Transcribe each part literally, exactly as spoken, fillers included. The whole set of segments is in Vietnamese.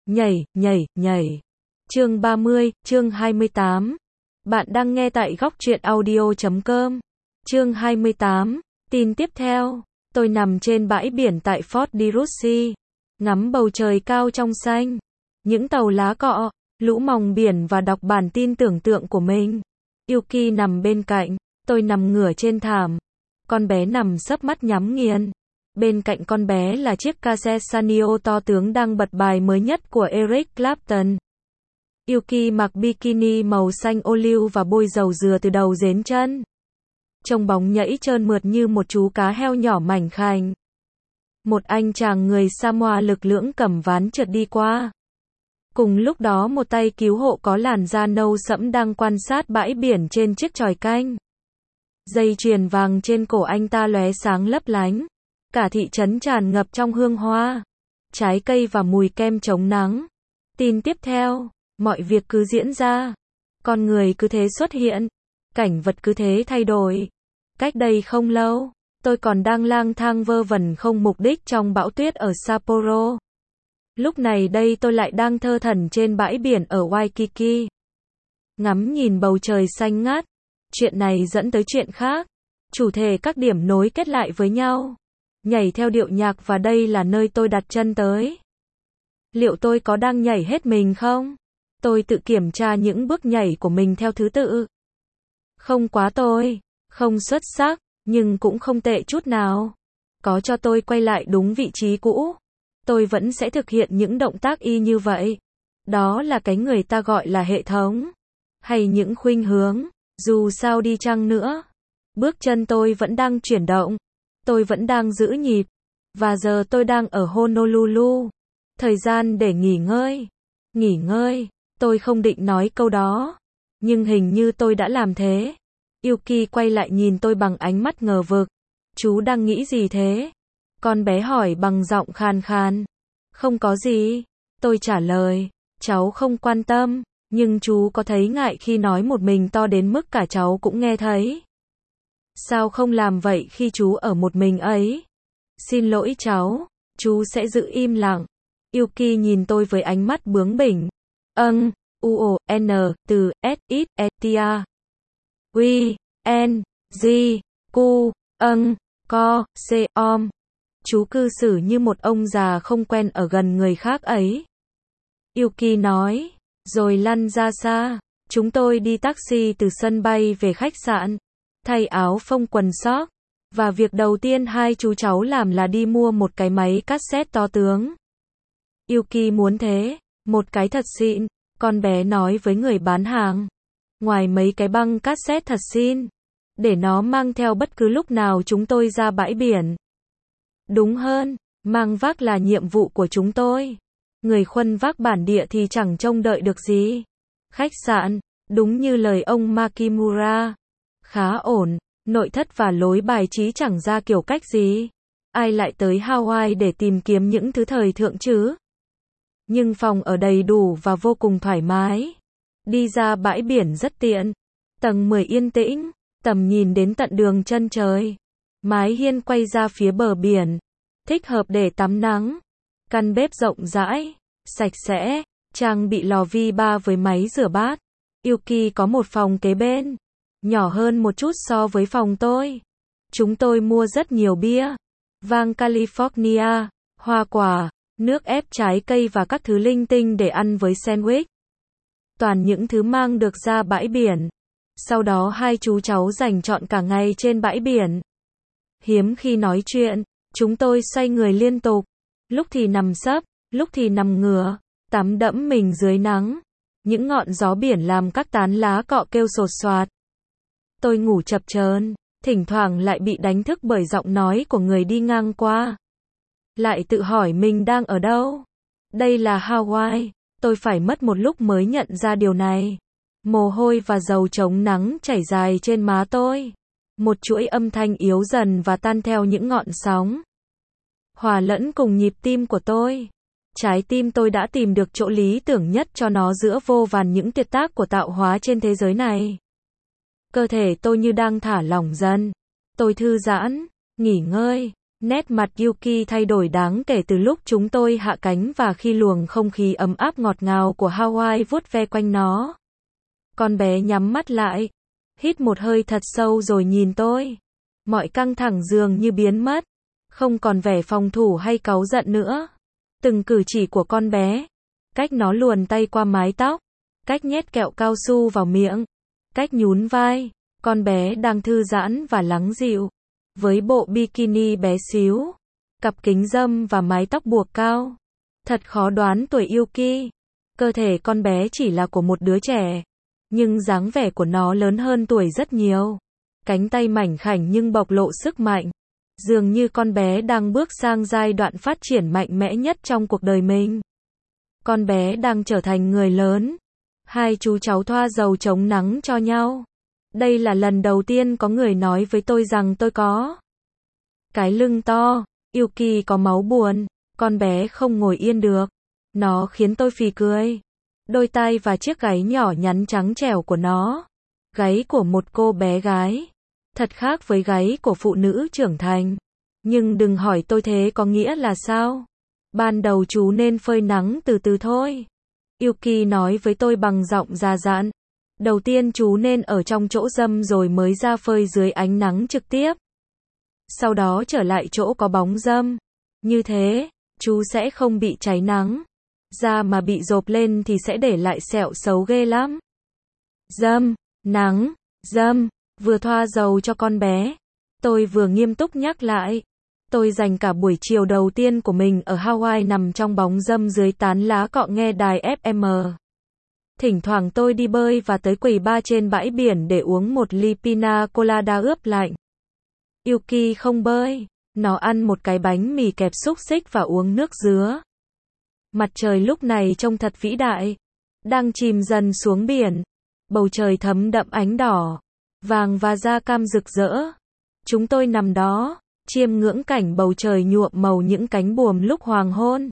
Nhảy, nhảy, nhảy. Chương ba mươi, chương hai mươi tám. Bạn đang nghe tại góc truyện audio chấm com. Chương hai mươi tám. Tin tiếp theo. Tôi nằm trên bãi biển tại Fort Derussy, ngắm bầu trời cao trong xanh, những tàu lá cọ, lũ mòng biển và đọc bản tin tưởng tượng của mình. Yuki nằm bên cạnh, tôi nằm ngửa trên thảm. Con bé nằm sấp mắt nhắm nghiền. Bên cạnh con bé là chiếc cassette Sanyo to tướng đang bật bài mới nhất của Eric Clapton. Yuki mặc bikini màu xanh ô liu và bôi dầu dừa từ đầu đến chân. Trông bóng nhẫy trơn mượt như một chú cá heo nhỏ mảnh khảnh. Một anh chàng người Samoa lực lưỡng cầm ván trượt đi qua. Cùng lúc đó một tay cứu hộ có làn da nâu sẫm đang quan sát bãi biển trên chiếc chòi canh. Dây chuyền vàng trên cổ anh ta lóe sáng lấp lánh. Cả thị trấn tràn ngập trong hương hoa, trái cây và mùi kem chống nắng. Tin tiếp theo, mọi việc cứ diễn ra. Con người cứ thế xuất hiện. Cảnh vật cứ thế thay đổi. Cách đây không lâu, tôi còn đang lang thang vơ vẩn không mục đích trong bão tuyết ở Sapporo. Lúc này đây tôi lại đang thơ thẩn trên bãi biển ở Waikiki. Ngắm nhìn bầu trời xanh ngát. Chuyện này dẫn tới chuyện khác. Chủ thể các điểm nối kết lại với nhau. Nhảy theo điệu nhạc và đây là nơi tôi đặt chân tới. Liệu tôi có đang nhảy hết mình không? Tôi tự kiểm tra những bước nhảy của mình theo thứ tự. Không quá tồi, không xuất sắc, nhưng cũng không tệ chút nào. Có cho tôi quay lại đúng vị trí cũ, tôi vẫn sẽ thực hiện những động tác y như vậy. Đó là cái người ta gọi là hệ thống, hay những khuynh hướng, dù sao đi chăng nữa. Bước chân tôi vẫn đang chuyển động. Tôi vẫn đang giữ nhịp. Và giờ tôi đang ở Honolulu. Thời gian để nghỉ ngơi. Nghỉ ngơi. Tôi không định nói câu đó. Nhưng hình như tôi đã làm thế. Yuki quay lại nhìn tôi bằng ánh mắt ngờ vực. Chú đang nghĩ gì thế? Con bé hỏi bằng giọng khàn khàn. Không có gì. Tôi trả lời. Cháu không quan tâm. Nhưng chú có thấy ngại khi nói một mình to đến mức cả cháu cũng nghe thấy? Sao không làm vậy khi chú ở một mình ấy? Xin lỗi cháu, chú sẽ giữ im lặng. Yuki nhìn tôi với ánh mắt bướng bỉnh. Âng, u o n, từ, s, ít, e, tia. Uy, n, g, cu, âng, co, c, om. Chú cư xử như một ông già không quen ở gần người khác ấy. Yuki nói, rồi lăn ra xa. Chúng tôi đi taxi từ sân bay về khách sạn. Thay áo phông quần sóc. Và việc đầu tiên hai chú cháu làm là đi mua một cái máy cassette to tướng. Yuki muốn thế, một cái thật xịn, con bé nói với người bán hàng. Ngoài mấy cái băng cassette thật xịn, để nó mang theo bất cứ lúc nào chúng tôi ra bãi biển. Đúng hơn, mang vác là nhiệm vụ của chúng tôi. Người khuân vác bản địa thì chẳng trông đợi được gì. Khách sạn, đúng như lời ông Makimura. Khá ổn, nội thất và lối bài trí chẳng ra kiểu cách gì. Ai lại tới Hawaii để tìm kiếm những thứ thời thượng chứ? Nhưng phòng ở đầy đủ và vô cùng thoải mái. Đi ra bãi biển rất tiện. Tầng mười yên tĩnh, tầm nhìn đến tận đường chân trời. Mái hiên quay ra phía bờ biển. Thích hợp để tắm nắng. Căn bếp rộng rãi, sạch sẽ, trang bị lò vi ba với máy rửa bát. Yuki có một phòng kế bên. Nhỏ hơn một chút so với phòng tôi. Chúng tôi mua rất nhiều bia, vang California, hoa quả, nước ép trái cây và các thứ linh tinh để ăn với sandwich. Toàn những thứ mang được ra bãi biển. Sau đó hai chú cháu dành trọn cả ngày trên bãi biển. Hiếm khi nói chuyện, chúng tôi xoay người liên tục. Lúc thì nằm sấp, lúc thì nằm ngửa, tắm đẫm mình dưới nắng. Những ngọn gió biển làm các tán lá cọ kêu sột soạt. Tôi ngủ chập chờn, thỉnh thoảng lại bị đánh thức bởi giọng nói của người đi ngang qua. Lại tự hỏi mình đang ở đâu? Đây là Hawaii. Tôi phải mất một lúc mới nhận ra điều này. Mồ hôi và dầu chống nắng chảy dài trên má tôi. Một chuỗi âm thanh yếu dần và tan theo những ngọn sóng. Hòa lẫn cùng nhịp tim của tôi. Trái tim tôi đã tìm được chỗ lý tưởng nhất cho nó giữa vô vàn những tuyệt tác của tạo hóa trên thế giới này. Cơ thể tôi như đang thả lỏng dần. Tôi thư giãn, nghỉ ngơi, Nét mặt Yuki thay đổi đáng kể từ lúc chúng tôi hạ cánh và khi luồng không khí ấm áp ngọt ngào của Hawaii vuốt ve quanh nó. Con bé nhắm mắt lại, hít một hơi thật sâu rồi nhìn tôi. Mọi căng thẳng dường như biến mất, không còn vẻ phòng thủ hay cáu giận nữa. Từng cử chỉ của con bé, cách nó luồn tay qua mái tóc, cách nhét kẹo cao su vào miệng, cách nhún vai, con bé đang thư giãn và lắng dịu. Với bộ bikini bé xíu, cặp kính râm và mái tóc buộc cao. Thật khó đoán tuổi Yuki. Cơ thể con bé chỉ là của một đứa trẻ, nhưng dáng vẻ của nó lớn hơn tuổi rất nhiều. Cánh tay mảnh khảnh nhưng bộc lộ sức mạnh. Dường như con bé đang bước sang giai đoạn phát triển mạnh mẽ nhất trong cuộc đời mình. Con bé đang trở thành người lớn. Hai chú cháu thoa dầu chống nắng cho nhau. Đây là lần đầu tiên có người nói với tôi rằng tôi có cái lưng to. Yuki có máu buồn. Con bé không ngồi yên được. Nó khiến tôi phì cười. Đôi tai và chiếc gáy nhỏ nhắn trắng trẻo của nó. Gáy của một cô bé gái. Thật khác với gáy của phụ nữ trưởng thành. Nhưng đừng hỏi tôi thế có nghĩa là sao. Ban đầu chú nên phơi nắng từ từ thôi. Yuki nói với tôi bằng giọng già dặn. Đầu tiên chú nên ở trong chỗ râm rồi mới ra phơi dưới ánh nắng trực tiếp. Sau đó trở lại chỗ có bóng râm. Như thế, chú sẽ không bị cháy nắng. Da mà bị rộp lên thì sẽ để lại sẹo xấu ghê lắm. Râm, nắng, râm, vừa thoa dầu cho con bé. Tôi vừa nghiêm túc nhắc lại. Tôi dành cả buổi chiều đầu tiên của mình ở Hawaii nằm trong bóng râm dưới tán lá cọ nghe đài ép em. Thỉnh thoảng tôi đi bơi và tới quầy bar trên bãi biển để uống một ly pina colada ướp lạnh. Yuki không bơi. Nó ăn một cái bánh mì kẹp xúc xích và uống nước dứa. Mặt trời lúc này trông thật vĩ đại. Đang chìm dần xuống biển. Bầu trời thấm đậm ánh đỏ, vàng và da cam rực rỡ. Chúng tôi nằm đó, chiêm ngưỡng cảnh bầu trời nhuộm màu những cánh buồm lúc hoàng hôn.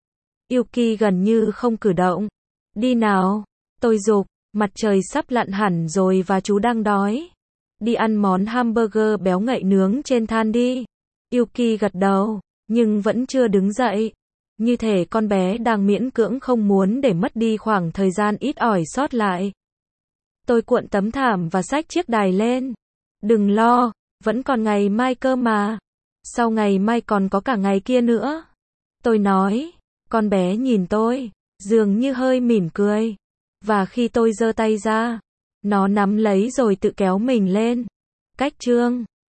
Yuki gần như không cử động. Đi nào, tôi giục, mặt trời sắp lặn hẳn rồi và chú đang đói. Đi ăn món hamburger béo ngậy nướng trên than đi. Yuki gật đầu, nhưng vẫn chưa đứng dậy. Như thể con bé đang miễn cưỡng không muốn để mất đi khoảng thời gian ít ỏi sót lại. Tôi cuộn tấm thảm và xách chiếc đài lên. Đừng lo, vẫn còn ngày mai cơ mà. Sau ngày mai còn có cả ngày kia nữa. Tôi nói, con bé nhìn tôi, dường như hơi mỉm cười. Và khi tôi giơ tay ra, nó nắm lấy rồi tự kéo mình lên. Cách chương